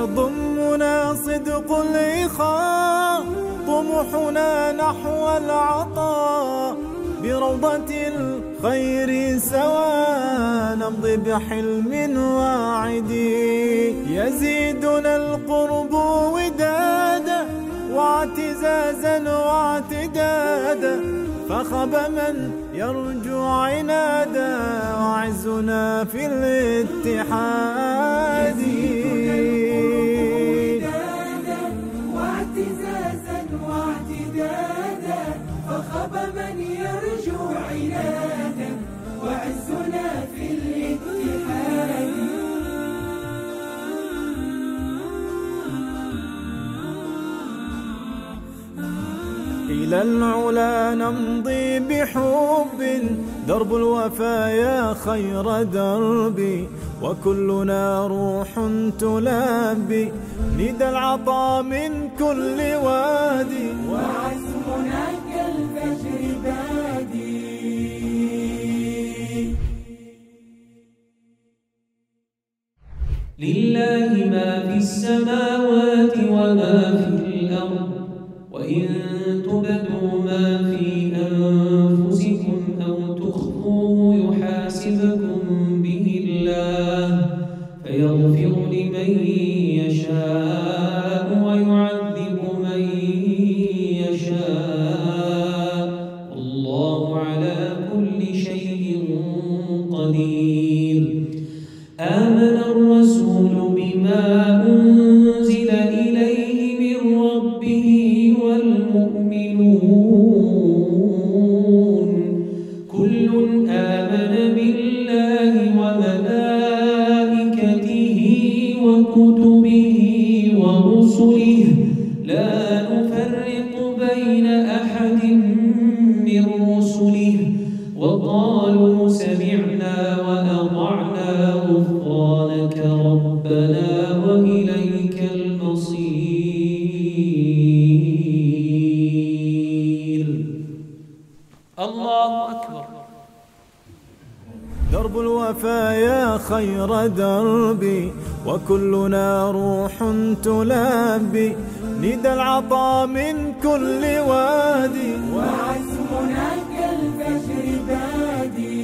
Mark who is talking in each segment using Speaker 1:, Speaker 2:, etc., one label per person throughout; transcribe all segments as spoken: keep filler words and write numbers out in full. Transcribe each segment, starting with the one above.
Speaker 1: يضمنا صدق الإخاء، طموحنا نحو العطاء، بروضة الخير سوا نمضي بحلم واعد. يزيدنا القرب ودادا واعتزازا واعتدادا، فخاب من يرجو عنادا، وعزنا في الاتحاد.
Speaker 2: واعتزازا واعتدادا، فخاب من يرجو عنادا، وعزنا في الاتحاد.
Speaker 1: إلى العلا نمضي بحب، درب الوفايا خير دربي، وكلنا روح تلبي ندى العطاء من كل وادي،
Speaker 2: وعزمنا كالفجر بادي.
Speaker 3: لله ما في السماوات وما في الأرض، وإن تبدوا ما في أنفسكم أو تخفوه يحاسبكم به الله، فيغفر لمن يشاء ويعذب من يشاء، والله على كل شيء قدير. آمن الرسول بما أنزل إليه من ربه والمؤمنون، كل آمن بالله وملائكته وكتبه ورسله، لا نفرق بين أحد من رسله، وقالوا سمعنا وأطعنا غفرانك ربنا وإليك المصير. الله أكبر.
Speaker 1: درب الوفايا خير دربي، وكلنا روح تلبي ندى العطاء من كل وادي،
Speaker 2: وعزمنا كالفجر بادي.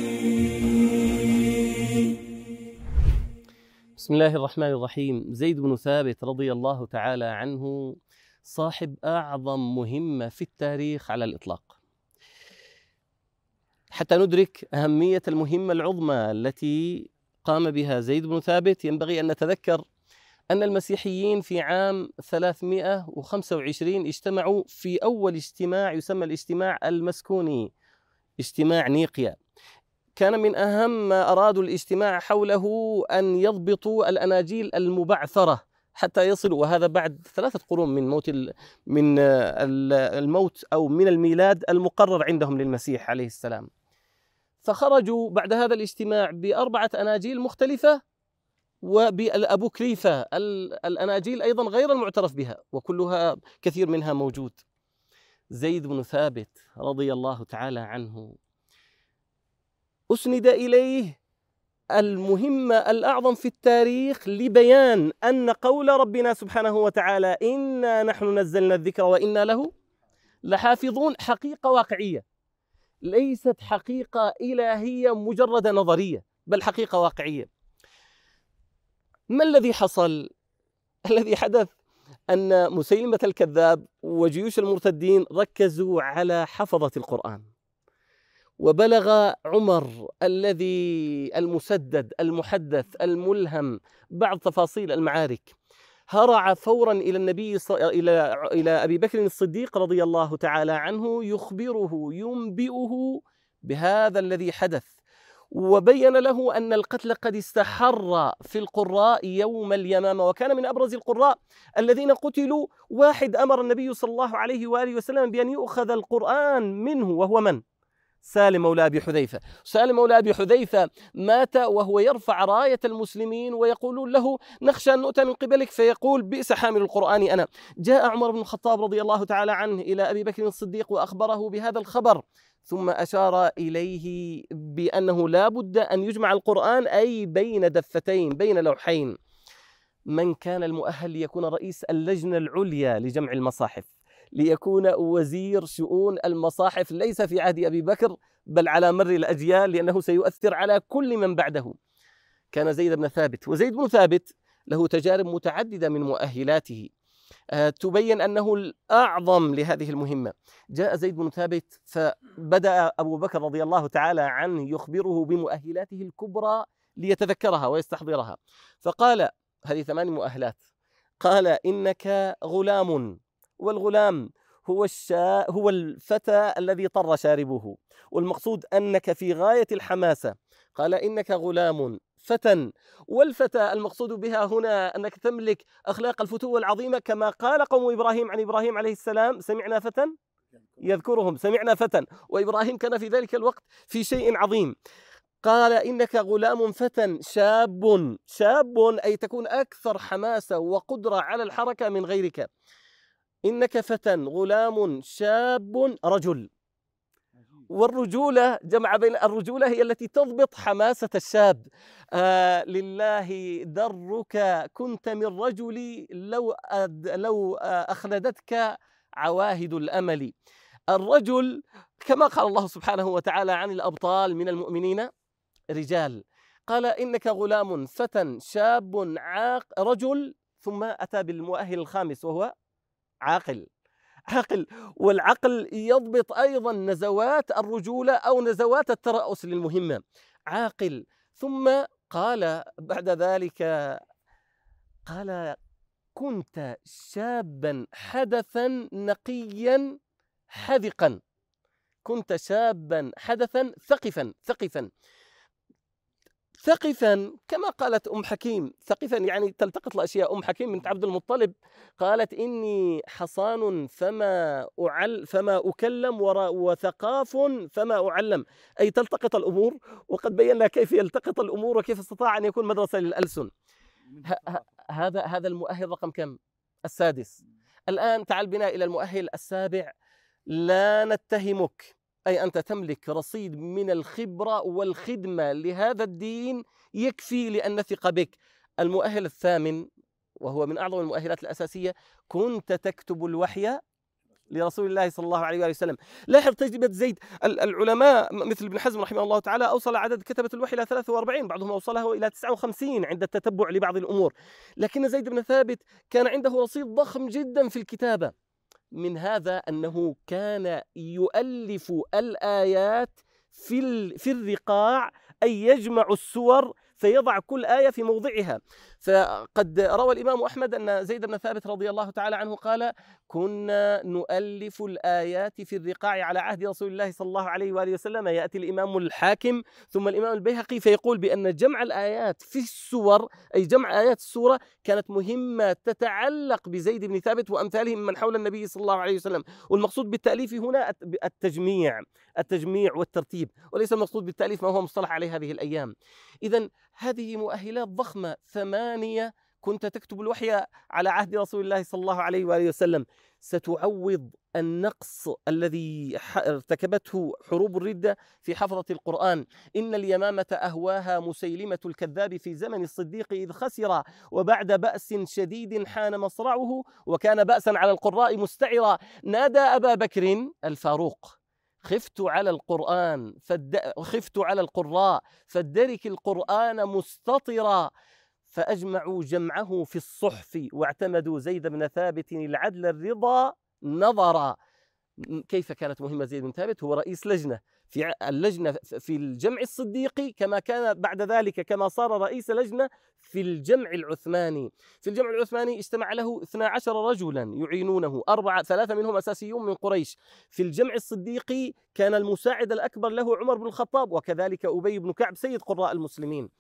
Speaker 4: بسم الله الرحمن الرحيم. زيد بن ثابت رضي الله تعالى عنه صاحب أعظم مهمة في التاريخ على الإطلاق. حتى ندرك أهمية المهمة العظمى التي قام بها زيد بن ثابت، ينبغي أن نتذكر أن المسيحيين في عام ثلاثمائة وخمسة وعشرين اجتمعوا في أول اجتماع يسمى الاجتماع المسكوني، اجتماع نيقيا. كان من أهم ما أرادوا الاجتماع حوله أن يضبطوا الأناجيل المبعثرة حتى يصلوا، وهذا بعد ثلاثة قرون من موت من الموت أو من الميلاد المقرر عندهم للمسيح عليه السلام. فخرجوا بعد هذا الاجتماع بأربعة أناجيل مختلفة، وبالأبوكريفة الأناجيل أيضا غير المعترف بها، وكلها كثير منها موجود. زيد بن ثابت رضي الله تعالى عنه أسند إليه المهمة الأعظم في التاريخ لبيان أن قول ربنا سبحانه وتعالى إنا نحن نزلنا الذكر وإنا له لحافظون حقيقة واقعية، ليست حقيقة إلهية مجرد نظرية، بل حقيقة واقعية. ما الذي حصل؟ الذي حدث أن مسيلمة الكذاب وجيوش المرتدين ركزوا على حفظة القرآن، وبلغ عمر الذي المسدد المحدث الملهم بعض تفاصيل المعارك، هرع فورا إلى النبي إلى إلى أبي بكر الصديق رضي الله تعالى عنه يخبره ينبئه بهذا الذي حدث، وبين له أن القتل قد استحر في القراء يوم اليمامة. وكان من أبرز القراء الذين قتلوا واحد أمر النبي صلى الله عليه وآله وسلم بأن يؤخذ القرآن منه، وهو من؟ سالم مولى أبي حذيفة. سالم مولى أبي حذيفة مات وهو يرفع راية المسلمين ويقولون له نخشى أن نؤتى من قبلك، فيقول بئس حامل القرآن أنا. جاء عمر بن الخطاب رضي الله تعالى عنه إلى أبي بكر الصديق وأخبره بهذا الخبر، ثم أشار إليه بأنه لا بد أن يجمع القرآن، أي بين دفتين بين لوحين. من كان المؤهل ليكون رئيس اللجنة العليا لجمع المصاحف، ليكون وزير شؤون المصاحف ليس في عهد أبي بكر بل على مر الأجيال، لأنه سيؤثر على كل من بعده، كان زيد بن ثابت. وزيد بن ثابت له تجارب متعددة من مؤهلاته تبين أنه الأعظم لهذه المهمة. جاء زيد بن ثابت فبدأ أبو بكر رضي الله تعالى عنه يخبره بمؤهلاته الكبرى ليتذكرها ويستحضرها، فقال هذه ثمان مؤهلات، قال إنك غلام، والغلام هو الشا هو الفتى الذي طر شاربه، والمقصود أنك في غاية الحماسة. قال إنك غلام فتى، والفتى المقصود بها هنا أنك تملك أخلاق الفتوة العظيمة، كما قال قوم إبراهيم عن إبراهيم عليه السلام: سمعنا فتى يذكرهم، سمعنا فتى، وإبراهيم كان في ذلك الوقت في شيء عظيم. قال إنك غلام فتى شاب، شاب أي تكون أكثر حماسة وقدرة على الحركة من غيرك. إنك فتى غلام شاب رجل، والرجولة جمع بين الرجولة هي التي تضبط حماسة الشاب. آه لله درك كنت من رجلي لو أد لو أخلدتك عواهد الأمل. الرجل كما قال الله سبحانه وتعالى عن الأبطال من المؤمنين رجال، قال إنك غلام فتى شاب عاق رجل، ثم أتى بالمؤهل الخامس وهو عاقل. عاقل، والعقل يضبط أيضا نزوات الرجولة أو نزوات الترأس للمهمة. عاقل. ثم قال بعد ذلك، قال كنت شابا حدثا نقيا حذقا، كنت شابا حدثا ثقفا ثقفا ثقفا كما قالت أم حكيم، ثقفا يعني تلتقط الأشياء. أم حكيم بنت عبد المطلب قالت إني حصان فما أعل فما أكلم وثقاف فما أعلم، أي تلتقط الأمور، وقد بينا كيف يلتقط الأمور وكيف استطاع أن يكون مدرسة للألسن. هذا هذا المؤهل رقم كم؟ السادس. الآن تعال بنا إلى المؤهل السابع. لا نتهمك، أي أنت تملك رصيد من الخبرة والخدمة لهذا الدين يكفي لأن نثق بك. المؤهل الثامن وهو من أعظم المؤهلات الأساسية، كنت تكتب الوحي لرسول الله صلى الله عليه وآله وسلم. لاحظ تجربة زيد. العلماء مثل ابن حزم رحمه الله تعالى أوصل عدد كتبة الوحي إلى ثلاثة وأربعين، بعضهم أوصله إلى تسعة وخمسين عند التتبع لبعض الأمور، لكن زيد بن ثابت كان عنده رصيد ضخم جدا في الكتابة. من هذا أنه كان يؤلف الآيات في في الرقاع، أي يجمع السور فيضع كل آية في موضعها. فقد روى الإمام أحمد أن زيد بن ثابت رضي الله تعالى عنه قال: كنا نؤلف الآيات في الرقاع على عهد رسول الله صلى الله عليه وآله وسلم. يأتي الإمام الحاكم ثم الإمام البيهقي فيقول بأن جمع الآيات في السور، أي جمع آيات السورة، كانت مهمة تتعلق بزيد بن ثابت وأمثاله من حول النبي صلى الله عليه وسلم. والمقصود بالتأليف هنا التجميع التجميع والترتيب، وليس المقصود بالتأليف ما هو مصطلح عليه هذه الأيام. إذن هذه مؤهلات ضخمة ثمانية. كنت تكتب الوحي على عهد رسول الله صلى الله عليه وآله وسلم، ستعوض النقص الذي ارتكبته حروب الردة في حفظة القرآن. إن اليمامة أهواها مسيلمة الكذاب في زمن الصديق إذ خسر، وبعد بأس شديد حان مصرعه، وكان بأسا على القراء مستعرا. نادى أبا بكر الفاروق: خفت على القرآن فد... خفت على القراء فادرك القرآن مستطرا. فأجمعوا جمعه في الصحف، واعتمدوا زيد بن ثابت العدل الرضا نظرا. كيف كانت مهمة زيد بن ثابت؟ هو رئيس لجنة في اللجنة في الجمع الصديقي، كما كان بعد ذلك كما صار رئيس لجنة في الجمع العثماني. في الجمع العثماني اجتمع له اثنا عشر رجلا يعينونه، أربعة ثلاثة منهم أساسيون من قريش. في الجمع الصديقي كان المساعد الأكبر له عمر بن الخطاب، وكذلك أبي بن كعب سيد قراء المسلمين.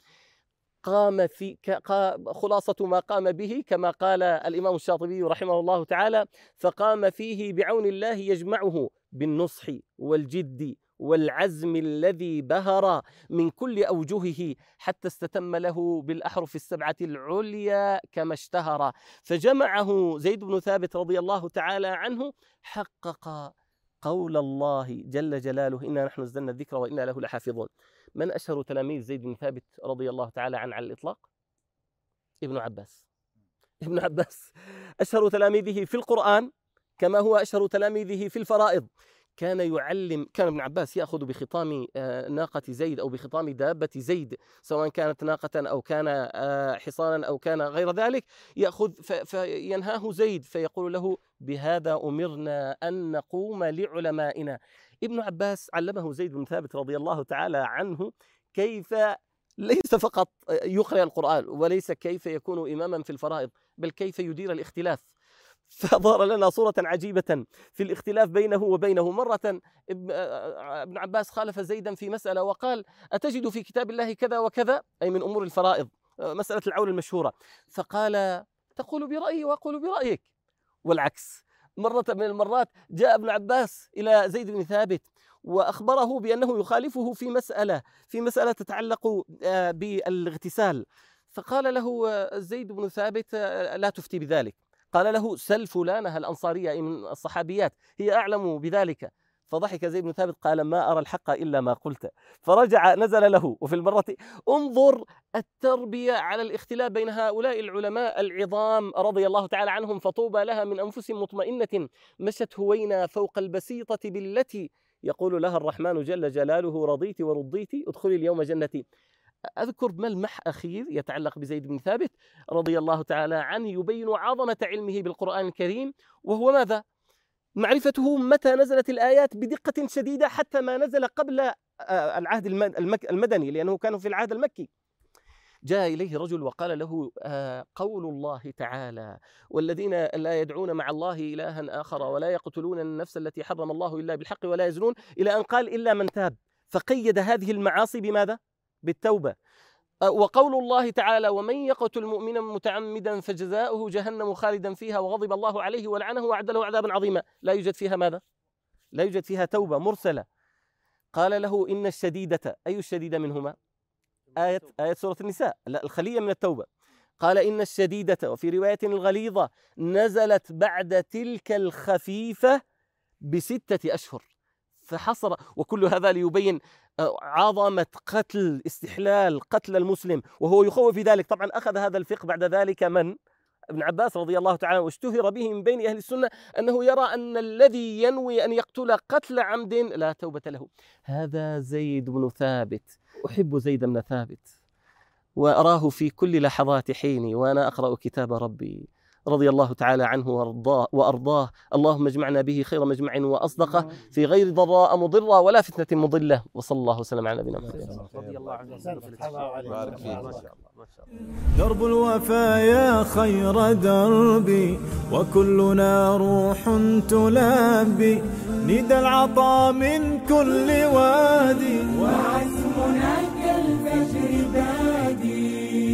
Speaker 4: قام في خلاصة ما قام به كما قال الإمام الشاطبي رحمه الله تعالى: فقام فيه بعون الله يجمعه بالنصح والجد والعزم الذي بهر من كل أوجهه، حتى استتم له بالأحرف السبعة العليا كما اشتهر. فجمعه زيد بن ثابت رضي الله تعالى عنه، حقق قول الله جل جلاله: إنا نحن نزلنا الذكر وإنا له لحافظون. من أشهر تلاميذ زيد بن ثابت رضي الله تعالى عنه على الإطلاق؟ ابن عباس. ابن عباس أشهر تلاميذه في القرآن كما هو أشهر تلاميذه في الفرائض. كان يعلم كان ابن عباس يأخذ بخطام ناقة زيد أو بخطام دابة زيد، سواء كانت ناقة أو كان حصانا أو كان غير ذلك، يأخذ فينهاه زيد فيقول له: بهذا أمرنا أن نقوم لعلمائنا. ابن عباس علمه زيد بن ثابت رضي الله تعالى عنه كيف ليس فقط يقرأ القرآن، وليس كيف يكون إماما في الفرائض، بل كيف يدير الاختلاف. فظهر لنا صورة عجيبة في الاختلاف بينه وبينه. مرة ابن عباس خالف زيدا في مسألة وقال: أتجد في كتاب الله كذا وكذا، أي من أمور الفرائض، مسألة العول المشهورة. فقال: تقول برأيي وأقول برأيك، والعكس. مرة من المرات جاء ابن عباس إلى زيد بن ثابت وأخبره بأنه يخالفه في مسألة في مسألة تتعلق بالاغتسال، فقال له زيد بن ثابت: لا تفتي بذلك. قال له: سل فلانة الأنصارية من الصحابيات، هي أعلم بذلك. فضحك زيد بن ثابت قال: ما أرى الحق إلا ما قلت. فرجع نزل له. وفي المرة انظر التربية على الاختلاف بين هؤلاء العلماء العظام رضي الله تعالى عنهم، فطوبى لها من أنفس مطمئنة مشت هوينا فوق البسيطة بالتي يقول لها الرحمن جل جلاله: رضيت ورضيت ادخلي اليوم جنتي. أذكر ملمح أخير يتعلق بزيد بن ثابت رضي الله تعالى عنه يبين عظمة علمه بالقرآن الكريم، وهو ماذا؟ معرفته متى نزلت الآيات بدقة شديدة، حتى ما نزل قبل العهد المدني، لأنه كان في العهد المكي. جاء إليه رجل وقال له: قول الله تعالى: والذين لا يدعون مع الله إلها آخر ولا يقتلون النفس التي حرم الله إلا بالحق ولا يزنون، إلى أن قال: إلا من تاب. فقيد هذه المعاصي بماذا؟ بالتوبة. وقول الله تعالى: ومن يقتل مؤمنا متعمدا فجزاؤه جهنم خالدا فيها وغضب الله عليه ولعنه وأعد له عذابا عظيما. لا يوجد فيها ماذا؟ لا يوجد فيها توبة مرسلة. قال له: إن الشديدة، أي الشديدة منهما؟ آية آية سورة النساء، لا، الخلية من التوبة. قال: إن الشديدة، وفي رواية الغليظة، نزلت بعد تلك الخفيفة بستة أشهر. فحصر، وكل هذا ليبين عظمة قتل استحلال قتل المسلم، وهو يخوف في ذلك. طبعا أخذ هذا الفقه بعد ذلك من؟ ابن عباس رضي الله تعالى، واشتهر به من بين أهل السنة أنه يرى أن الذي ينوي أن يقتل قتل عمد لا توبة له. هذا زيد بن ثابت. أحب زيد بن ثابت وأراه في كل لحظات حيني وأنا أقرأ كتاب ربي رضي الله تعالى عنه وأرضاه, وأرضاه. اللهم اجمعنا به خير مجمع وأصدقه في غير ضراء مضرة ولا فتنة مضلة. وصلى الله وسلم على نبينا محمد رضي الله عنه.
Speaker 5: بارك فيك.
Speaker 1: درب الوفا يا خير دربي وكلنا روح تلبي ندى العطاء من كل وادي
Speaker 2: وعزمنا كالفجر بادي.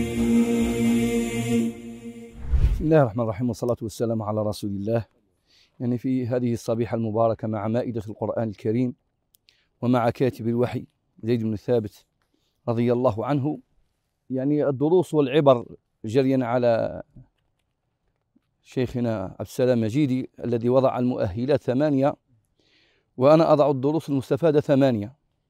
Speaker 5: بسم الله الرحمن الرحيم، والصلاة والسلام على رسول الله. يعني في هذه الصبيحة المباركة مع مائدة القرآن الكريم ومع كاتب الوحي زيد بن ثابت رضي الله عنه، يعني الدروس والعبر جريا على شيخنا عبد السلام مجيدي الذي وضع المؤهلات ثمانية، وأنا أضع الدروس المستفادة ثمانية.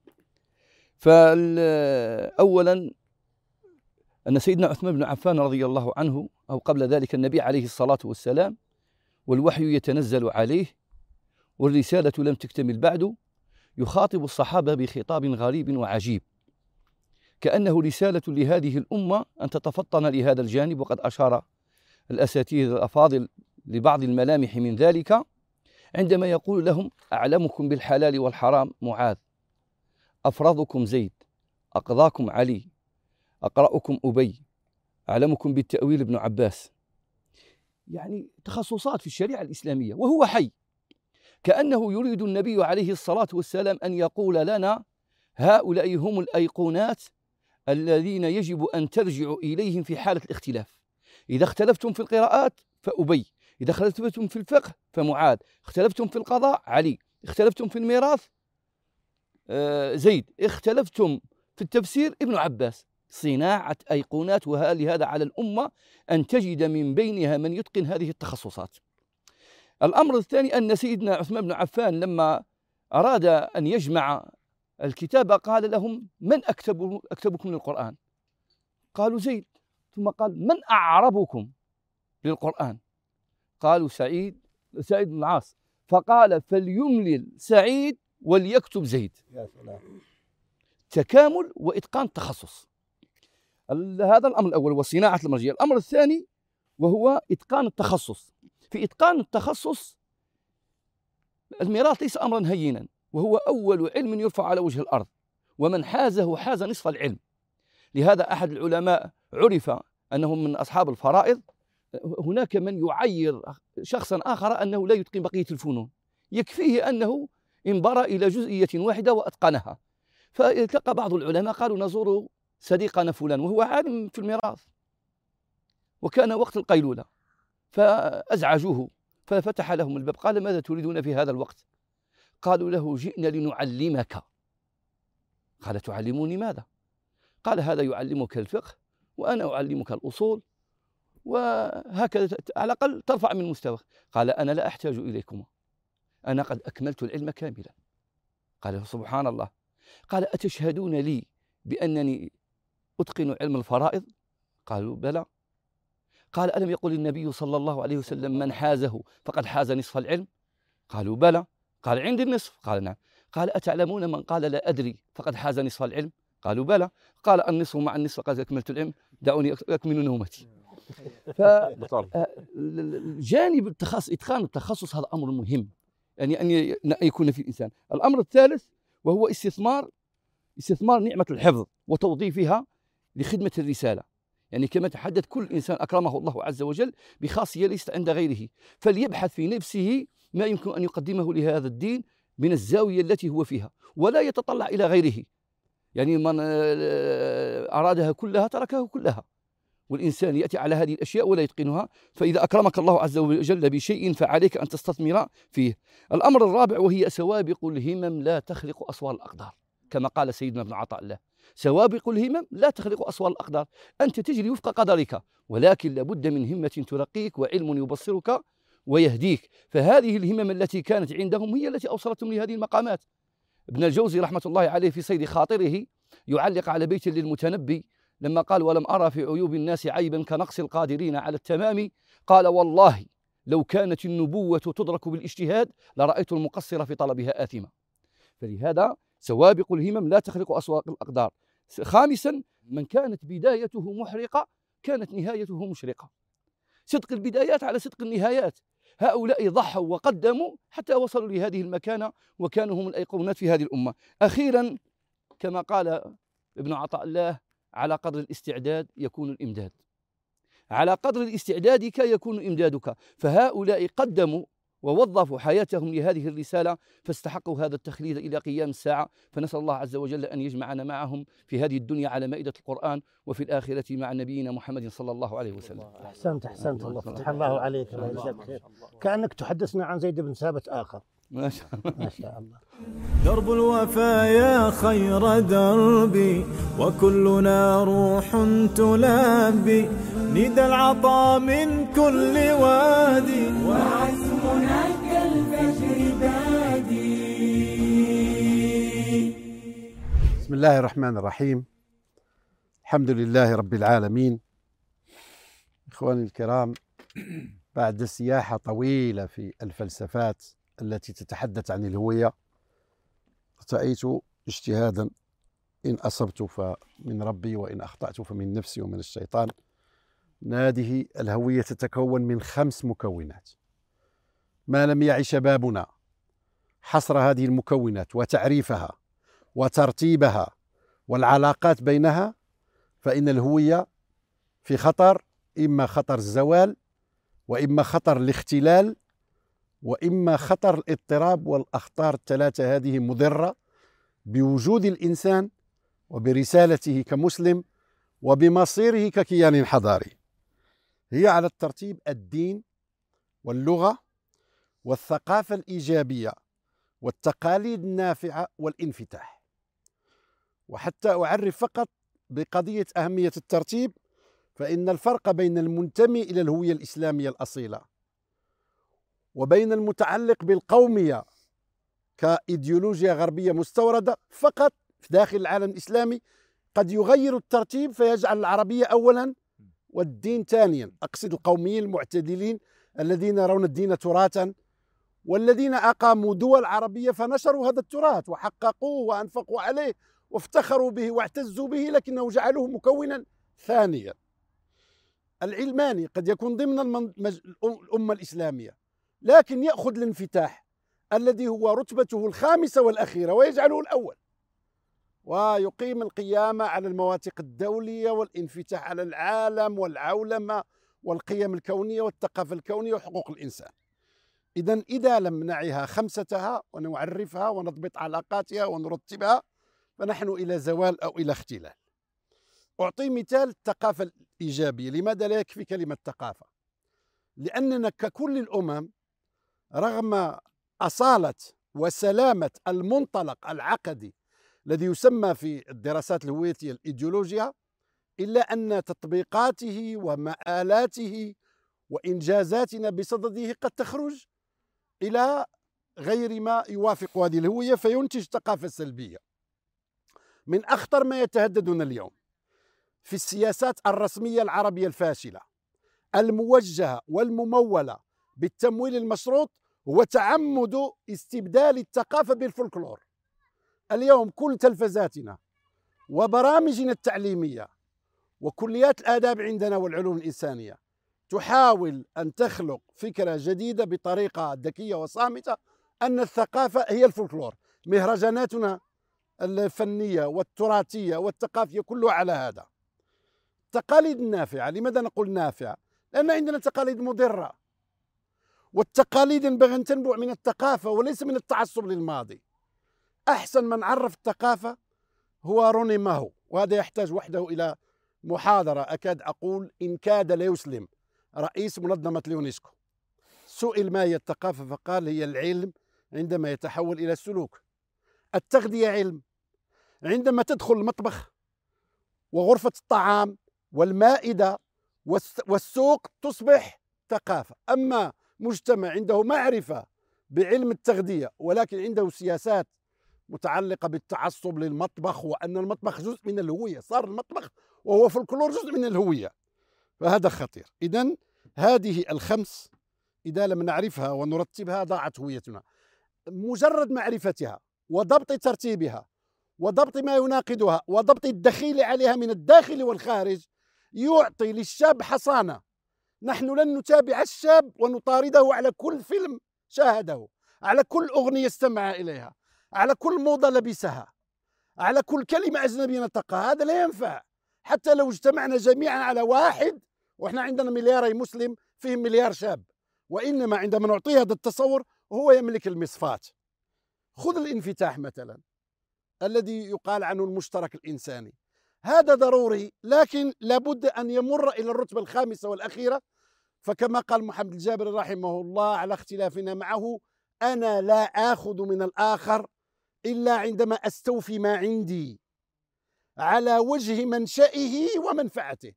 Speaker 5: فأولا أن سيدنا عثمان بن عفان رضي الله عنه، أو قبل ذلك النبي عليه الصلاة والسلام، والوحي يتنزل عليه والرسالة لم تكتمل بعد، يخاطب الصحابة بخطاب غريب وعجيب، كأنه رسالة لهذه الأمة أن تتفطن لهذا الجانب. وقد أشار الأساتذة الأفاضل لبعض الملامح من ذلك عندما يقول لهم: أعلمكم بالحلال والحرام معاذ، أفرضكم زيد، أقضاكم علي، أقرأكم أبي، أعلمكم بالتأويل ابن عباس. يعني تخصصات في الشريعة الإسلامية وهو حي، كأنه يريد النبي عليه الصلاة والسلام أن يقول لنا: هؤلاء هم الأيقونات الذين يجب أن ترجعوا إليهم في حالة الاختلاف. إذا اختلفتم في القراءات فأبي، إذا اختلفتم في الفقه فمعاذ، اختلفتم في القضاء علي، اختلفتم في الميراث زيد، اختلفتم في التفسير ابن عباس. صناعة أيقونات، ولهذا على الأمة أن تجد من بينها من يتقن هذه التخصصات. الأمر الثاني أن سيدنا عثمان بن عفان لما أراد أن يجمع الكتاب قال لهم: من أكتب أكتبكم للقرآن؟ قالوا: زيد. ثم قال: من أعربكم للقرآن؟ قالوا سعيد سعيد بن العاص، فقال فليملل سعيد وليكتب زيد.
Speaker 6: يا سلام.
Speaker 5: تكامل وإتقان التخصص، هذا الأمر الأول وصناعة المرجئية. الأمر الثاني وهو إتقان التخصص. في إتقان التخصص الميراث ليس أمرا هينا، وهو أول علم يرفع على وجه الأرض، ومن حازه حاز نصف العلم. لهذا أحد العلماء عرف أنه من أصحاب الفرائض. هناك من يعير شخصا آخر أنه لا يتقن بقية الفنون، يكفيه أنه انبرى إلى جزئية واحدة وأتقنها. فالتقى بعض العلماء قالوا نزور صديقنا فلان وهو عالم في الميراث، وكان وقت القيلولة، فأزعجوه ففتح لهم الباب. قال ماذا تريدون في هذا الوقت؟ قالوا له جئنا لنعلمك. قال تعلموني ماذا؟ قال هذا يعلمك الفقه وأنا أعلمك الأصول، وهكذا على الأقل ترفع من مستواك. قال أنا لا أحتاج إليكما، أنا قد أكملت العلم كاملا. قال سبحان الله. قال أتشهدون لي بأنني أتقن علم الفرائض؟ قالوا بلى. قال ألم يقل النبي صلى الله عليه وسلم من حازه فقد حاز نصف العلم؟ قالوا بلى. قال عندي النصف؟ قال نعم. قال أتعلمون من قال لا أدري فقد حاز نصف العلم؟ قالوا بلى. قال النصف مع النصف قد أكملت العلم، دعوني أكمل نومتي. فالجانب التخصص إتقان التخصص هذا أمر مهم، يعني أن يكون في الإنسان. الأمر الثالث وهو استثمار استثمار نعمة الحفظ وتوظيفها لخدمة الرسالة. يعني كما تحدث كل إنسان أكرمه الله عز وجل بخاصية ليست عند غيره، فليبحث في نفسه ما يمكن أن يقدمه لهذا الدين من الزاوية التي هو فيها، ولا يتطلع إلى غيره. يعني من أرادها كلها تركها كلها، والإنسان يأتي على هذه الأشياء ولا يتقنها. فإذا أكرمك الله عز وجل بشيء فعليك أن تستثمر فيه. الأمر الرابع وهي سوابق الهمم لا تخلق أصوار الأقدار، كما قال سيدنا ابن عطاء الله سوابق الهمم لا تخلق أصوار الأقدار. أنت تجري وفق قدرك، ولكن لابد من همة ترقيك وعلم يبصرك ويهديك. فهذه الهمم التي كانت عندهم هي التي أوصلتهم لهذه المقامات. ابن الجوزي رحمة الله عليه في صيد خاطره يعلق على بيت للمتنبي لما قال ولم أرى في عيوب الناس عيبا كنقص القادرين على التمام، قال والله لو كانت النبوة تدرك بالاجتهاد لرأيت المقصر في طلبها آثما. فلهذا سوابق الهمم لا تخلق أسواق الأقدار. خامسا من كانت بدايته محرقة كانت نهايته مشرقة. صدق البدايات على صدق النهايات. هؤلاء ضحوا وقدموا حتى وصلوا لهذه المكانة، وكانوا هم الأيقونات في هذه الأمة. أخيرا كما قال ابن عطاء الله على قدر الاستعداد يكون الإمداد، على قدر الاستعدادك يكون إمدادك. فهؤلاء قدموا ووظفوا حياتهم لهذه الرسالة، فاستحقوا هذا التخليد إلى قيام الساعة. فنسأل الله عز وجل أن يجمعنا معهم في هذه الدنيا على مائدة القرآن، وفي الآخرة مع نبينا محمد صلى الله عليه وسلم.
Speaker 6: أحسنت أحسنت الله فتح الله عليك، الله يجزاك خير. كأنك تحدثنا عن زيد بن ثابت آخر.
Speaker 5: ما شاء الله.
Speaker 6: ما شاء الله.
Speaker 1: درب الوفا يا خير دربي، وكلنا روح تلبي ندى العطاء من كل وادي،
Speaker 2: وعزمنا كالفجر بادي.
Speaker 7: بسم الله الرحمن الرحيم. الحمد لله رب العالمين. إخواني الكرام، بعد سياحة طويلة في الفلسفات التي تتحدث عن الهوية، ارتأيت اجتهادا إن أصبت فمن ربي وإن أخطأت فمن نفسي ومن الشيطان. هذه الهوية تتكون من خمس مكونات. ما لم يعي شبابنا حصر هذه المكونات وتعريفها وترتيبها والعلاقات بينها، فإن الهوية في خطر، إما خطر الزوال، وإما خطر الاختلال، وإما خطر الاضطراب. والأخطار الثلاثة هذه مضرة بوجود الإنسان وبرسالته كمسلم وبمصيره ككيان حضاري. هي على الترتيب الدين واللغة والثقافة الإيجابية والتقاليد النافعة والانفتاح. وحتى أعرف فقط بقضية أهمية الترتيب، فإن الفرق بين المنتمي إلى الهوية الإسلامية الأصيلة وبين المتعلق بالقومية كإيديولوجيا غربية مستوردة فقط في داخل العالم الإسلامي قد يغير الترتيب فيجعل العربية أولا والدين ثانيا. أقصد القوميين المعتدلين الذين يرون الدين تراثا، والذين أقاموا دول عربية فنشروا هذا التراث وحققوه وأنفقوا عليه وافتخروا به واعتزوا به، لكنه جعلوه مكونا ثانيا. العلماني قد يكون ضمن المج... الأمة الإسلامية، لكن يأخذ الانفتاح الذي هو رتبته الخامسة والأخيرة ويجعله الأول، ويقيم القيامة على المواثيق الدولية والانفتاح على العالم والعولمة والقيم الكونية والثقافة الكونية وحقوق الإنسان. إذن إذا لم نعيها خمستها ونعرفها ونضبط علاقاتها ونرتبها فنحن إلى زوال أو إلى اختلال. أعطي مثال الثقافة الإيجابية. لماذا لا يكفي كلمة ثقافة؟ لأننا ككل الأمم رغم أصالة وسلامة المنطلق العقدي الذي يسمى في الدراسات الهويتية الإيديولوجيا، إلا أن تطبيقاته ومآلاته وإنجازاتنا بصدده قد تخرج إلى غير ما يوافق هذه الهوية فينتج ثقافة سلبية. من أخطر ما يتهددنا اليوم في السياسات الرسمية العربية الفاشلة الموجهة والممولة بالتمويل المشروط هو تعمد استبدال الثقافة بالفولكلور. اليوم كل تلفزاتنا وبرامجنا التعليمية وكليات الآداب عندنا والعلوم الإنسانية تحاول أن تخلق فكرة جديدة بطريقة ذكية وصامتة أن الثقافة هي الفولكلور. مهرجاناتنا الفنية والتراثية والثقافية كلها على هذا. التقاليد النافعة، لماذا نقول نافعة؟ لأن عندنا تقاليد مضرة، والتقاليد ينبغي أن تنبع من الثقافة وليس من التعصب للماضي. أحسن من عرف الثقافة هو روني ماهو، وهذا يحتاج وحده إلى محاضرة أكاد أقول إن كاد ليسلم، رئيس منظمة اليونسكو. سئل ما هي الثقافة فقال هي العلم عندما يتحول إلى السلوك. التغذية علم، عندما تدخل المطبخ وغرفة الطعام والمائدة والسوق تصبح ثقافة. أما مجتمع عنده معرفة بعلم التغذية ولكن عنده سياسات متعلقة بالتعصب للمطبخ وأن المطبخ جزء من الهوية، صار المطبخ وهو فولكلور جزء من الهوية، فهذا خطير. إذن هذه الخمس إذا لم نعرفها ونرتبها ضاعت هويتنا. مجرد معرفتها وضبط ترتيبها وضبط ما يناقضها وضبط الدخيل عليها من الداخل والخارج يعطي للشاب حصانة. نحن لن نتابع الشاب ونطارده على كل فيلم شاهده، على كل أغنية استمع إليها، على كل موضة لبسها، على كل كلمة أجنبية نطقها. هذا لا ينفع. حتى لو اجتمعنا جميعا على واحد وإحنا عندنا ملياري مسلم فيهم مليار شاب، وإنما عندما نعطيه هذا التصور هو يملك المصفاة. خذ الانفتاح مثلا الذي يقال عنه المشترك الإنساني، هذا ضروري، لكن لابد أن يمر إلى الرتبة الخامسة والأخيرة. فكما قال محمد الجابري رحمه الله على اختلافنا معه: أنا لا آخذ من الآخر إلا عندما أستوفي ما عندي على وجه منشئه ومنفعته.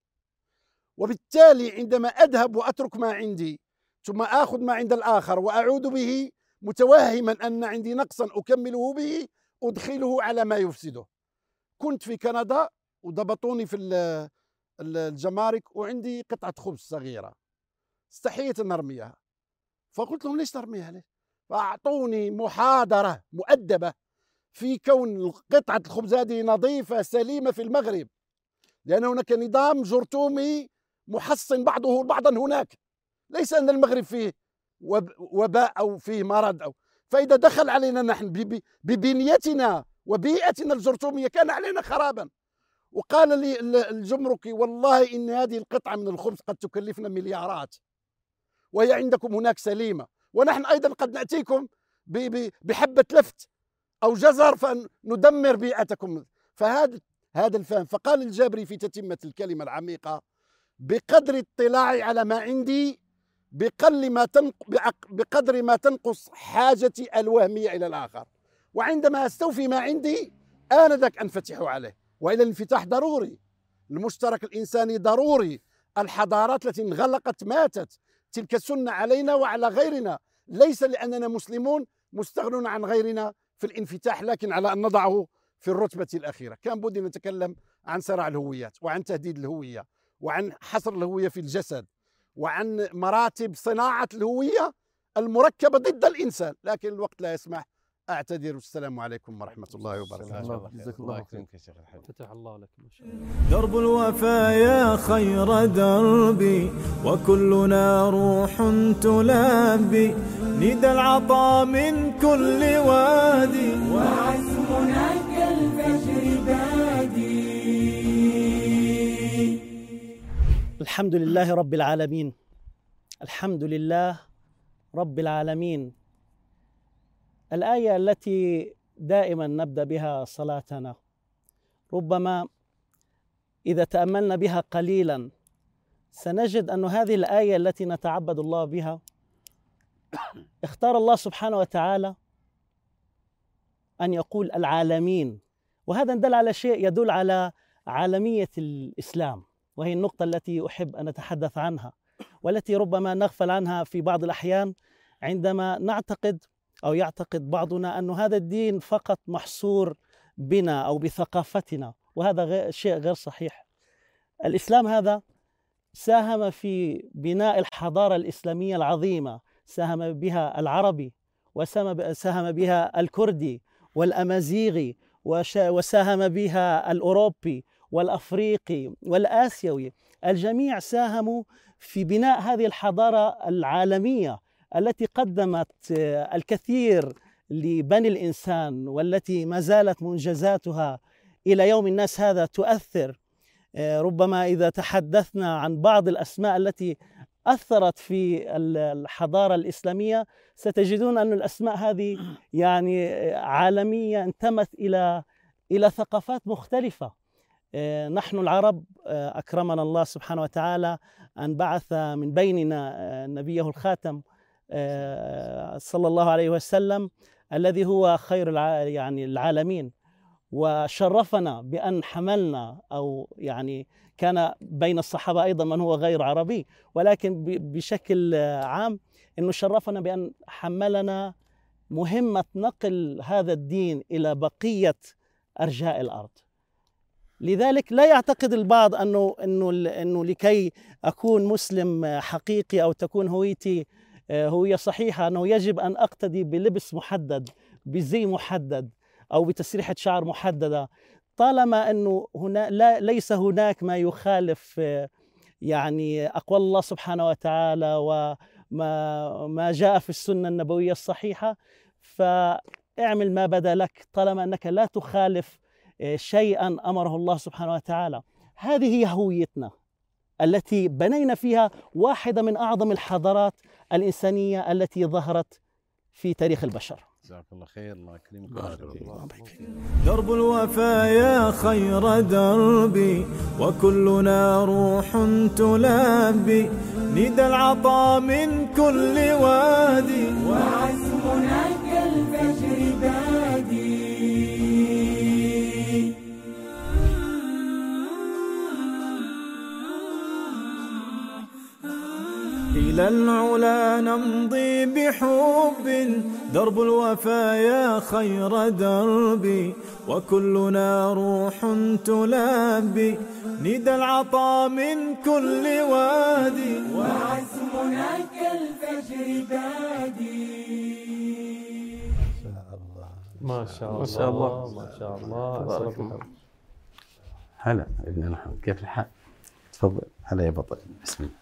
Speaker 7: وبالتالي عندما أذهب وأترك ما عندي ثم آخذ ما عند الآخر وأعود به متوهما أن عندي نقصا أكمله به أدخله على ما يفسده. كنت في كندا وضبطوني في الجمارك وعندي قطعة خبز صغيرة، استحيت أن أرميها، فقلت لهم ليش ترميها ليه؟ فأعطوني محاضرة مؤدبة في كون قطعة الخبز هذه نظيفة سليمة في المغرب، لأن هناك نظام جرثومي محصن بعضه بعضا هناك، ليس أن المغرب فيه وباء أو فيه مرض أو فإذا دخل علينا نحن ببنيتنا وبيئتنا الجرثومية كان علينا خرابا. وقال لي الجمركي: والله إن هذه القطعة من الخبز قد تكلفنا مليارات وهي عندكم هناك سليمة، ونحن أيضا قد نأتيكم بحبة لفت أو جزر فندمر بيئتكم. فهذا هذا الفهم. فقال الجابري في تتمة الكلمة العميقة: بقدر اطلاعي على ما عندي بقل ما بقدر ما تنقص حاجتي الوهمية إلى الآخر، وعندما أستوفي ما عندي آنذاك أنفتح عليه. وإلى الانفتاح ضروري، المشترك الإنساني ضروري، الحضارات التي انغلقت ماتت، تلك سنة علينا وعلى غيرنا، ليس لأننا مسلمون مستغنون عن غيرنا في الانفتاح، لكن على أن نضعه في الرتبة الأخيرة. كان بدي نتكلم عن صراع الهويات وعن تهديد الهوية وعن حصر الهوية في الجسد وعن مراتب صناعة الهوية المركبة ضد الإنسان، لكن الوقت لا يسمح. أعتذر، والسلام عليكم ورحمة الله وبركاته.
Speaker 5: جزاك الله خير.
Speaker 3: فتح الله لك ما شاء الله.
Speaker 1: درب الوفايا خير دربي وكلنا روح تلبي ندى العطاء من كل وادي
Speaker 2: وعزمنا كالفجر بادي.
Speaker 8: الحمد لله رب العالمين، الحمد لله رب العالمين. الآية التي دائما نبدأ بها صلاتنا ربما إذا تأملنا بها قليلا سنجد أن هذه الآية التي نتعبد الله بها اختار الله سبحانه وتعالى أن يقول العالمين، وهذا دل على شيء يدل على عالمية الإسلام، وهي النقطة التي أحب أن أتحدث عنها والتي ربما نغفل عنها في بعض الأحيان عندما نعتقد أو يعتقد بعضنا أن هذا الدين فقط محصور بنا أو بثقافتنا، وهذا غير شيء غير صحيح. الإسلام هذا ساهم في بناء الحضارة الإسلامية العظيمة، ساهم بها العربي وساهم بها الكردي والأمازيغي وساهم بها الأوروبي والأفريقي والآسيوي. الجميع ساهموا في بناء هذه الحضارة العالمية التي قدمت الكثير لبني الإنسان، والتي ما زالت منجزاتها إلى يوم الناس هذا تؤثر. ربما إذا تحدثنا عن بعض الأسماء التي أثرت في الحضارة الإسلامية ستجدون أن الأسماء هذه يعني عالمية، انتمت إلى إلى ثقافات مختلفة. نحن العرب أكرمنا الله سبحانه وتعالى أن بعث من بيننا نبيه الخاتم صلى الله عليه وسلم الذي هو خير يعني العالمين، وشرفنا بأن حملنا، أو يعني كان بين الصحابة أيضا من هو غير عربي، ولكن بشكل عام أنه شرفنا بأن حملنا مهمة نقل هذا الدين إلى بقية أرجاء الأرض. لذلك لا يعتقد البعض أنه أنه أنه لكي أكون مسلم حقيقي أو تكون هويتي هوية صحيحة أنه يجب أن أقتدي بلبس محدد، بزي محدد، أو بتسريحة شعر محددة، طالما أنه هنا لا ليس هناك ما يخالف يعني أقوال الله سبحانه وتعالى وما ما جاء في السنة النبوية الصحيحة، فاعمل ما بدا لك طالما أنك لا تخالف شيئا أمره الله سبحانه وتعالى. هذه هي هويتنا التي بنينا فيها واحدة من أعظم الحضارات الإنسانية التي ظهرت في تاريخ البشر.
Speaker 9: جزاك الله خير، الله يكرمك.
Speaker 1: درب الوفايا خير دربي وكلنا روح تلبي ندى العطاء من كل وادي
Speaker 2: وعزمنا كالفجر بادي.
Speaker 1: إلى العلا نمضي بحب درب الوفايا خير دربي وكلنا روح تلبي ندى العطاء من كل وادي
Speaker 2: وعزمنا كالفجر بادي.
Speaker 3: ما شاء الله
Speaker 5: ما شاء الله
Speaker 3: ما شاء الله.
Speaker 9: هلا ابن محمد، كيف الحال؟ تفضل. هلا يا بطل، بسم الله.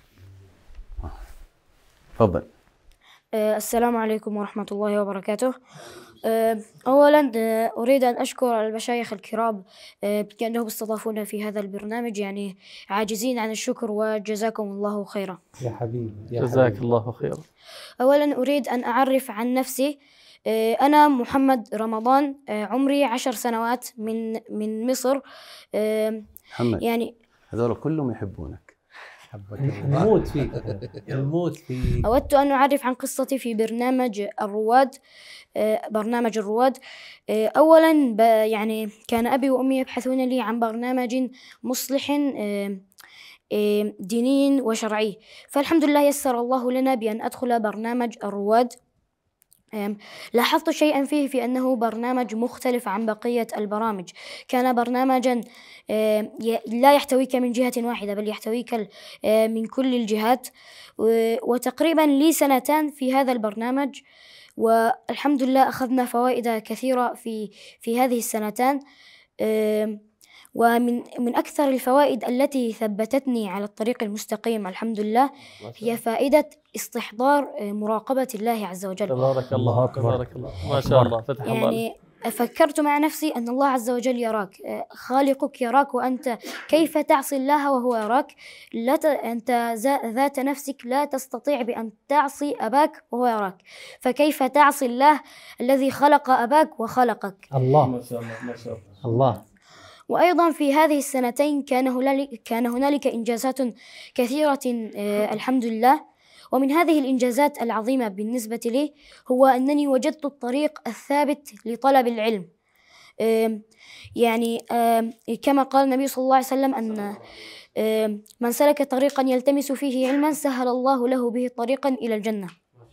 Speaker 9: تفضل.
Speaker 10: السلام عليكم ورحمة الله وبركاته. أولا أريد أن أشكر المشايخ الكرام لأنهم استضافونا في هذا البرنامج، يعني عاجزين عن الشكر، وجزاكم الله خيرا.
Speaker 3: يا حبيبي
Speaker 5: جزاك الله خيرا.
Speaker 10: أولا أريد أن أعرف عن نفسي. أنا محمد رمضان، عمري عشر سنوات، من من مصر.
Speaker 9: محمد،
Speaker 10: يعني
Speaker 9: هذول كلهم يحبونك.
Speaker 3: نموت فيك نموت فيك.
Speaker 10: أودت أن أعرف عن قصتي في برنامج الرواد. برنامج الرواد أولا يعني كان أبي وأمي يبحثون لي عن برنامج مصلح ديني وشرعي، فالحمد لله يسر الله لنا بأن أدخل برنامج الرواد. لاحظت شيئا فيه في أنه برنامج مختلف عن بقية البرامج. كان برنامجا لا يحتويك من جهة واحدة بل يحتويك من كل الجهات. وتقريبا لي سنتان في هذا البرنامج، والحمد لله أخذنا فوائد كثيرة في في هذه السنتان. ومن من أكثر الفوائد التي ثبتتني على الطريق المستقيم الحمد لله هي فائدة استحضار مراقبة الله عز وجل.
Speaker 3: تبارك الله تبارك الله ما شاء الله فتح الله.
Speaker 10: يعني فكرت مع نفسي أن الله عز وجل يراك، خالقك يراك، وأنت كيف تعصي الله وهو يراك؟ لا ت... أنت ذات نفسك لا تستطيع بأن تعصي أباك وهو يراك، فكيف تعصي الله الذي خلق أباك وخلقك؟
Speaker 3: الله ما شاء الله ما شاء الله. الله.
Speaker 10: وأيضا في هذه السنتين كان هنالك كان هنالك إنجازات كثيرة الحمد لله. ومن هذه الإنجازات العظيمة بالنسبة لي هو أنني وجدت الطريق الثابت لطلب العلم. يعني كما قال النبي صلى الله عليه وسلم أن من سلك طريقا يلتمس فيه علما سهل الله له به طريقا إلى الجنة.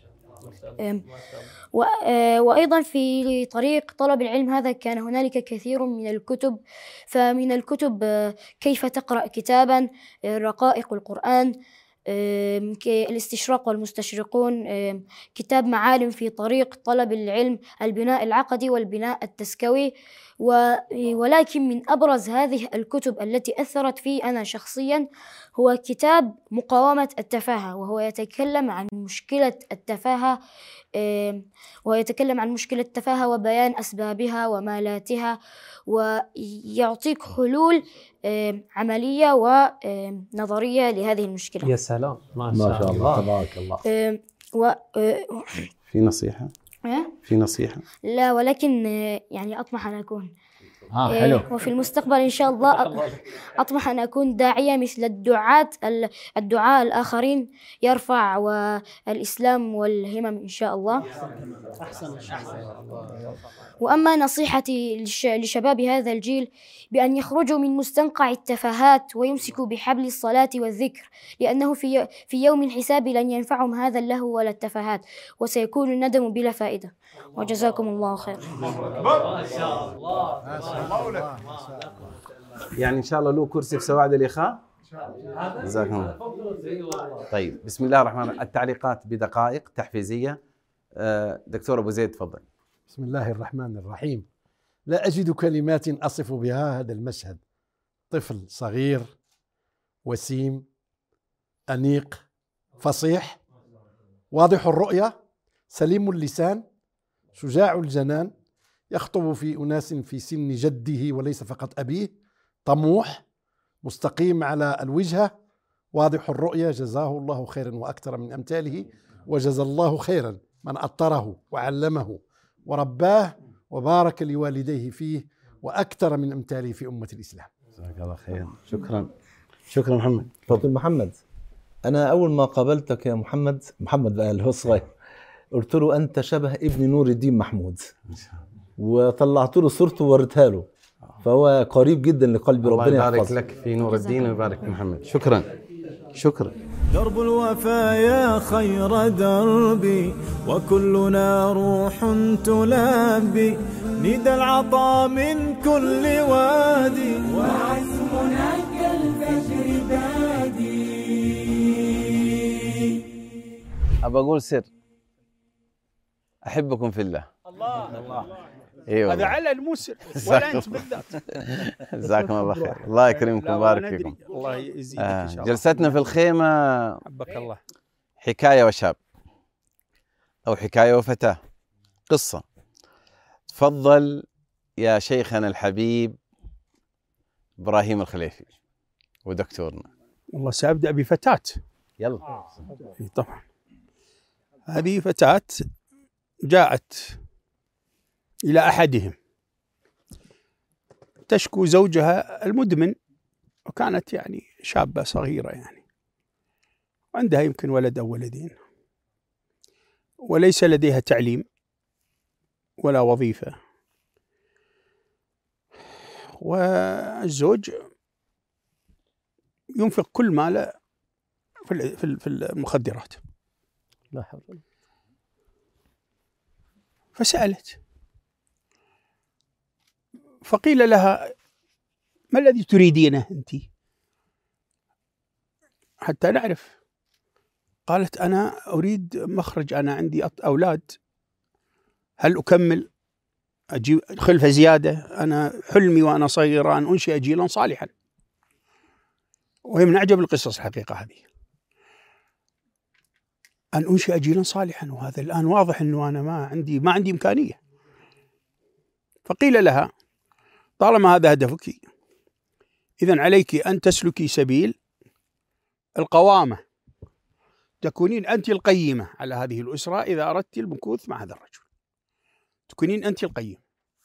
Speaker 10: وأيضا في طريق طلب العلم هذا كان هنالك كثير من الكتب، فمن الكتب كيف تقرأ كتابا، رقائق القرآن، الاستشراق والمستشرقون، كتاب معالم في طريق طلب العلم، البناء العقدي والبناء التزكوي. ولكن من أبرز هذه الكتب التي أثرت في أنا شخصيا هو كتاب مقاومة التفاهة، وهو يتكلم عن مشكلة التفاهة وهو يتكلم عن مشكلة التفاهة وبيان أسبابها ومالاتها، ويعطيك حلول عملية ونظرية لهذه المشكلة.
Speaker 3: يا سلام ما
Speaker 9: ما شاء الله تبارك الله.
Speaker 10: و
Speaker 9: في نصيحة؟ في نصيحة؟
Speaker 10: لا، ولكن يعني أطمح أن أكون
Speaker 9: آه حلو.
Speaker 10: وفي المستقبل إن شاء الله أطمح أن أكون داعية مثل الدعاة الدعاة الآخرين، يرفع والإسلام والهمم إن شاء الله. وأما نصيحتي لشباب هذا الجيل بأن يخرجوا من مستنقع التفاهات ويمسكوا بحبل الصلاة والذكر، لأنه في في يوم الحساب لن ينفعهم هذا اللهو ولا التفاهات، وسيكون الندم بلا فائدة. وجزاكم الله خير.
Speaker 9: ما شاء الله. يعني إن شاء الله له كرسي في سواعد الإخاء. جزاكم الله. طيب بسم الله الرحمن الرحيم. التعليقات بدقائق تحفيزية. دكتور أبو زيد تفضل.
Speaker 7: بسم الله الرحمن الرحيم. لا أجد كلمات أصف بها هذا المشهد. طفل صغير وسيم أنيق فصيح واضح الرؤية سليم اللسان شجاع الجنان، يخطب في أناس في سن جده وليس فقط أبيه، طموح مستقيم على الوجهة واضح الرؤية. جزاه الله خيرا وأكثر من أمثاله، وجزى الله خيرا من أطره وعلمه ورباه وبارك لوالديه فيه وأكثر من أمثاله في أمة الإسلام.
Speaker 9: جزاك الله خيرا. شكرا. شكرا محمد.
Speaker 11: تفضل محمد. أنا أول ما قابلتك يا محمد محمد بقى اللي هو صغير قلت له أنت شبه ابن نور الدين محمود، وطلعت له صورته ووريتها له، فهو قريب جدا لقلبي. ربنا
Speaker 9: يبارك
Speaker 11: يحفظه.
Speaker 9: لك في نور الدين ويبارك في محمد. شكرا شكرا.
Speaker 1: درب الوفا يا خير دربي وكلنا روح تلبي، ندى العطاء من كل وادي
Speaker 2: وعزمنا كالفجر بادي.
Speaker 9: أبى أقول سر، أحبكم في الله.
Speaker 12: الله الله.
Speaker 9: ايوه
Speaker 12: هذا علن مو سر ولا انت بالذات.
Speaker 9: جزاكم الله خير. الله يكرمكم ويبارك فيكم.
Speaker 12: الله يزيدك
Speaker 9: آه.
Speaker 12: ان شاء الله.
Speaker 9: جلستنا في الخيمة
Speaker 12: حبك الله
Speaker 9: حكاية وشاب أو حكاية وفتاة، قصة. تفضل يا شيخنا الحبيب إبراهيم الخليفي ودكتورنا.
Speaker 12: والله سأبدأ بفتاة.
Speaker 9: يلا.
Speaker 12: طبعا هذه فتاة جاءت إلى أحدهم تشكو زوجها المدمن، وكانت يعني شابة صغيرة يعني، وعندها يمكن ولد أو ولدين، وليس لديها تعليم ولا وظيفة، والزوج ينفق كل ماله في المخدرات.
Speaker 11: لا حول.
Speaker 12: فسألت، فقيل لها ما الذي تريدينه أنت حتى نعرف؟ قالت أنا أريد مخرج، أنا عندي أولاد، هل أكمل أجيب خلفة زيادة؟ أنا حلمي وأنا صغيرة أن أنشئ جيلا صالحا. وهي من أعجب القصص الحقيقة هذه، أن أنشئ جيلا صالحا، وهذا الآن واضح أنه أنا ما عندي ما عندي إمكانية. فقيل لها طالما هذا هدفك إذن عليك أن تسلكي سبيل القوامة، تكونين أنت القيمة على هذه الأسرة إذا أردت المكوث مع هذا الرجل، تكونين أنت القيم.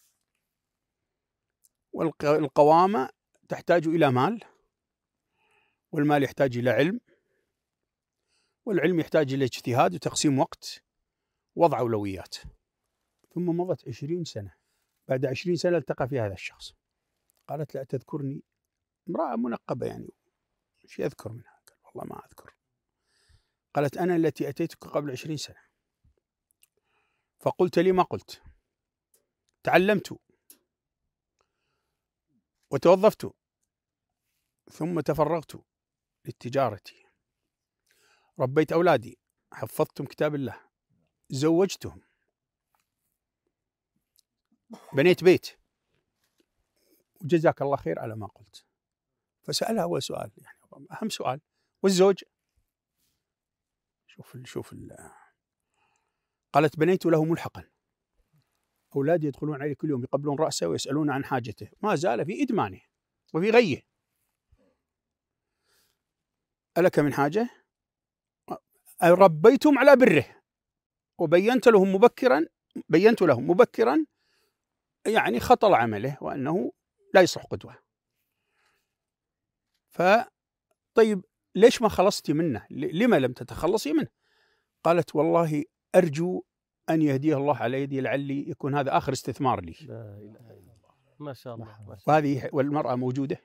Speaker 12: والقوامة تحتاج إلى مال، والمال يحتاج إلى علم، والعلم يحتاج إلى اجتهاد وتقسيم وقت، وضع أولويات. ثم مضت عشرين سنة، بعد عشرين سنة التقى في هذا الشخص. قالت لا تذكرني، امرأة منقبة يعني، ايش يذكر منها؟ قال والله ما أذكر. قالت أنا التي أتيتك قبل عشرين سنة، فقلت لي ما قلت، تعلمت وتوظفت ثم تفرغت للتجارة، ربيت أولادي، حفظتهم كتاب الله، زوجتهم، بنيت بيت، وجزاك الله خير على ما قلت. فسألها أول سؤال، يعني أهم سؤال، والزوج؟ شوف ال شوف ال قالت بنيت له ملحقا، أولادي يدخلون عليه كل يوم يقبلون رأسه ويسألون عن حاجته، ما زال في إدمانه وفي غيه. ألك من حاجة؟ ربيتهم على بره، وبينت لهم مبكرا بينت لهم مبكرا يعني خطر عمله وأنه لا يصلح قدوة. فطيب ليش ما خلصتي منه؟ لما لم تتخلصي منه؟ قالت والله أرجو أن يهديه الله على يدي، لعلي يكون هذا آخر استثمار لي.
Speaker 4: لا إله إلا الله، ما شاء الله، ما شاء الله.
Speaker 12: وهذه والمرأة موجودة،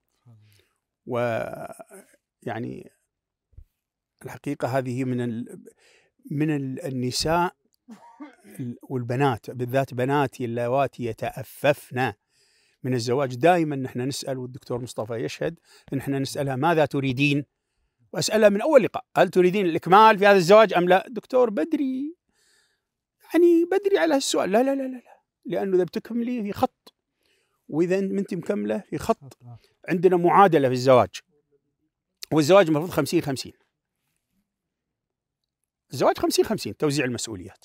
Speaker 12: ويعني الحقيقة هذه من ال... من ال... النساء والبنات، بالذات بناتي اللواتي يتأففن من الزواج. دائما نحن نسأل، والدكتور مصطفى يشهد، نحن نسألها ماذا تريدين؟ وأسألها من أول لقاء هل تريدين الإكمال في هذا الزواج أم لا؟ دكتور بدري، يعني بدري على السؤال. لا لا لا لا، لأنه إذا بتكملي في خط، وإذا أنت مكملة في خط. عندنا معادلة في الزواج، والزواج المفروض خمسين خمسين، الزواج خمسين خمسين توزيع المسؤوليات.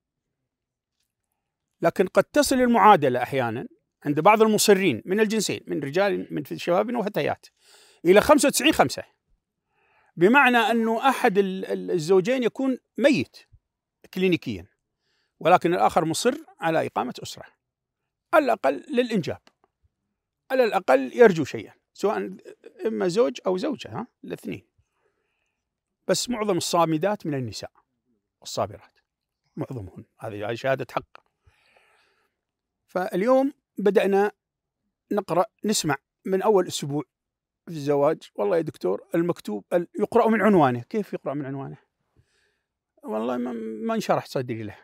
Speaker 12: لكن قد تصل المعادلة أحيانا عند بعض المصرين من الجنسين، من رجال من شباب وفتيات، إلى خمسة وتسعين خمسة، بمعنى أنه أحد الزوجين يكون ميت كلينيكيا، ولكن الآخر مصر على إقامة أسرة، على الأقل للإنجاب، على الأقل يرجو شيئا، سواء إما زوج أو زوجة، ها الاثنين. بس معظم الصامدات من النساء والصابرات، معظمهن، هذه شهادة حق. فاليوم بدأنا نقرأ نسمع من أول أسبوع في الزواج، والله يا دكتور المكتوب يقرأ من عنوانه. كيف يقرأ من عنوانه؟ والله ما انشرح صدري له.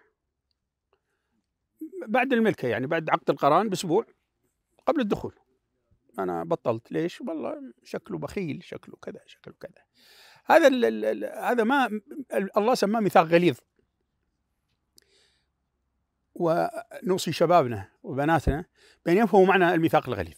Speaker 12: بعد الملكة يعني بعد عقد القران بأسبوع قبل الدخول أنا بطلت. ليش؟ والله شكله بخيل، شكله كذا، شكله كذا. هذا ال ال هذا ما الله سماه ميثاق غليظ. ونوصي شبابنا وبناتنا بأن يفهموا معنى الميثاق الغليظ،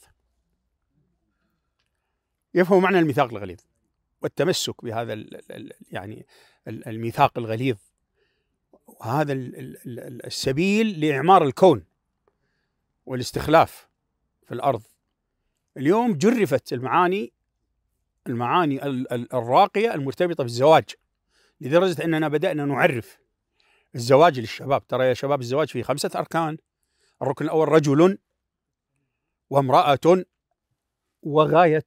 Speaker 12: يفهموا معنى الميثاق الغليظ والتمسك بهذا ال ال يعني الميثاق الغليظ، وهذا السبيل لإعمار الكون والاستخلاف في الأرض. اليوم جرفت المعاني المعاني الراقية المرتبطة بالزواج، لدرجة أننا بدأنا نعرف الزواج للشباب. ترى يا شباب الزواج فيه خمسة أركان. الركن الأول رجل وامرأة وغاية،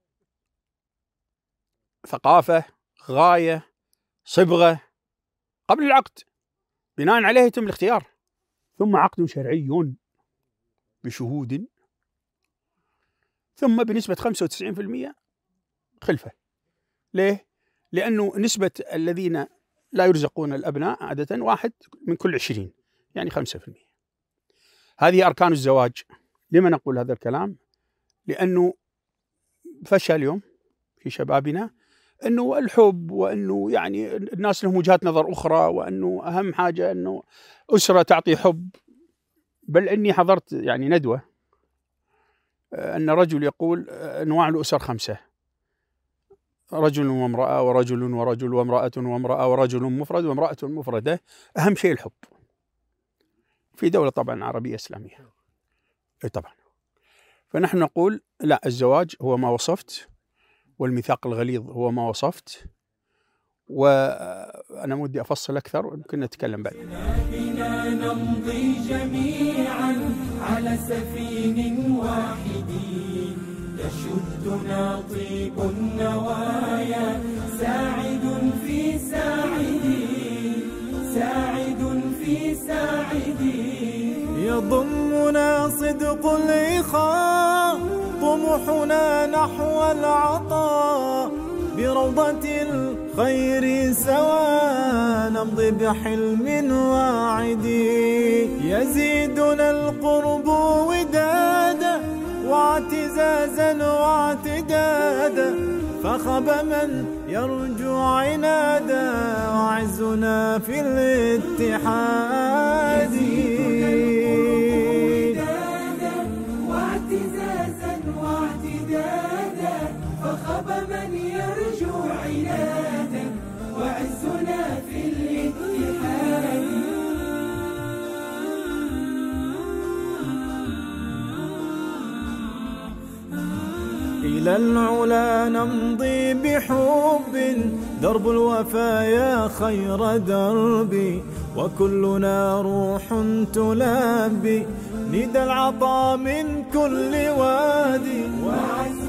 Speaker 12: ثقافة، غاية، صبغة قبل العقد، بناء عليه يتم الاختيار. ثم عقد شرعي بشهود، ثم بنسبة خمسة وتسعين بالمئة خلفة. ليه؟ لأنه نسبة الذين لا يرزقون الأبناء عادة واحد من كل عشرين، يعني خمسة بالمئة. هذه أركان الزواج. لما نقول هذا الكلام؟ لأنه فشل اليوم في شبابنا أنه الحب، وأنه يعني الناس لهم وجهات نظر أخرى، وأنه أهم حاجة أنه أسرة تعطي حب. بل إني حضرت يعني ندوة أن رجل يقول أنواع الأسر خمسة: رجل وامرأة، ورجل ورجل، وامرأة وامرأة، ورجل مفرد، وامرأة مفردة. أهم شيء الحب في دولة طبعا عربية إسلامية طبعا. فنحن نقول لا، الزواج هو ما وصفت، والميثاق الغليظ هو ما وصفت. وأنا ودي أفصل أكثر ويمكن نتكلم بعد.
Speaker 2: بنا نمضي جميعا على سفين واحد، يشدنا طيب النوايا، ساعد في ساعد، ساعد في ساعد.
Speaker 1: يضمنا صدق الإخاء، طموحنا نحو العطاء، بروضة الخير سوا نمضي بحلم واعد. يزيدنا القرب ودادا، واعتزازا واعتدادا، فخب من يرجو عنادا، وعزنا في الاتحاد.
Speaker 2: واعتزازا واعتدادا، فخب من يرجو عنادا، وعزنا في الاتحاد.
Speaker 1: إلى العلا نمضي بحب، درب الوفا يا خير دربي، وكلنا روح تلبي ندى العطا من كل وادي.